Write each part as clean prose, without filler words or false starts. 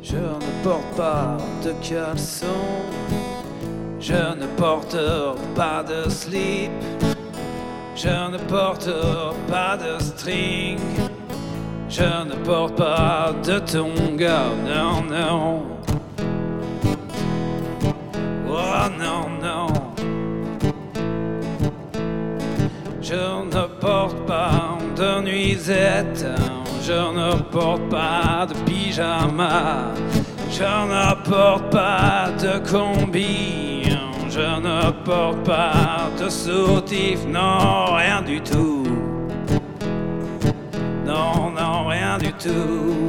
Je ne porte pas de caleçon, je ne porte pas de slip, je ne porte pas de string, je ne porte pas de tonga, non, non. Oh non, non. Je ne porte pas de nuisette, je ne porte pas de pyjama, je ne porte pas de combi, je ne porte pas de soutif, non, rien du tout. Non, non, rien du tout.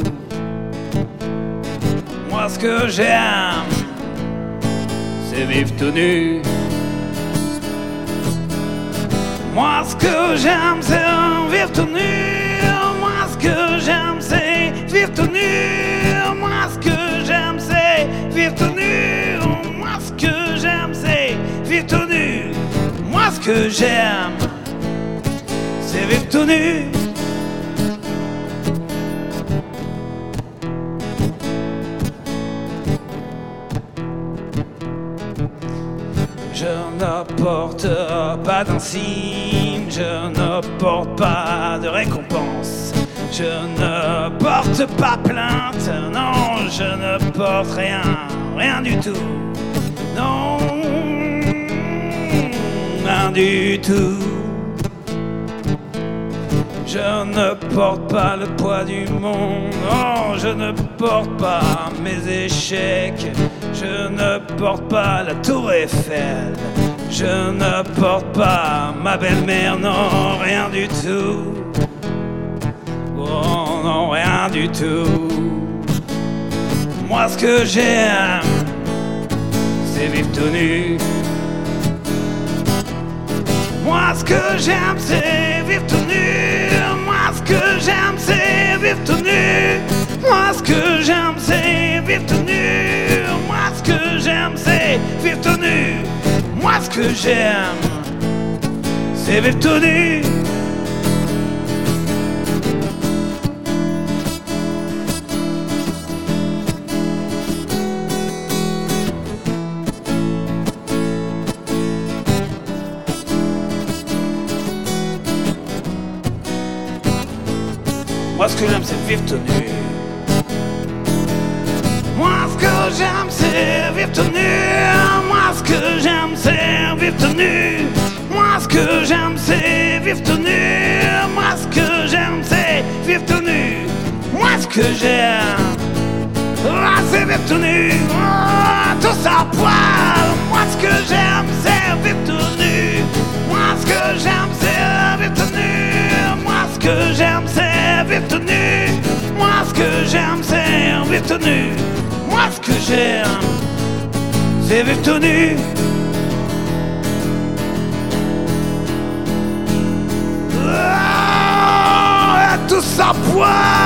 Moi ce que j'aime, c'est vivre tout nu. Moi ce que j'aime c'est vivre tout nu. Moi ce que j'aime c'est vivre tout nu. Moi ce que j'aime c'est vivre tout nu. Moi ce que j'aime c'est vivre tout nu. Moi ce que j'aime c'est vivre tout nu. Je ne porte pas d'insigne, je ne porte pas de récompense, je ne porte pas plainte, non, je ne porte rien, rien du tout, non, rien du tout. Je ne porte pas le poids du monde, non, je ne porte pas mes échecs, je ne porte pas la tour Eiffel, je ne porte pas ma belle-mère, non, rien du tout. Oh non, rien du tout. Moi ce que j'aime, c'est vivre tout nu. Moi ce que j'aime, c'est vivre tout nu. Moi ce que j'aime, c'est vivre tout nu. Moi ce que j'aime, c'est vivre tout nu. Moi ce que j'aime, c'est vivre tout nu. Moi ce que j'aime, c'est vivre tout nu. Moi ce que j'aime c'est vivre tout nu. Moi ce que j'aime c'est vivre tout nu. Moi ce que j'aime c'est vivre tout nu. Moi ce que j'aime c'est vivre tout nu. Moi ce que j'aime c'est vivre tout nu. Moi ce que j'aime c'est vivre tout nu. Oh, tout ça poil. Moi ce que j'aime c'est vivre tout nu. Moi ce que j'aime c'est vivre tout nu. Moi ce que j'aime c'est vivre tout nu. Moi ce que j'aime c'est vivre tout nu. Moi ce que j'aime c'est vivre tout nu. Oh, tout ça poil.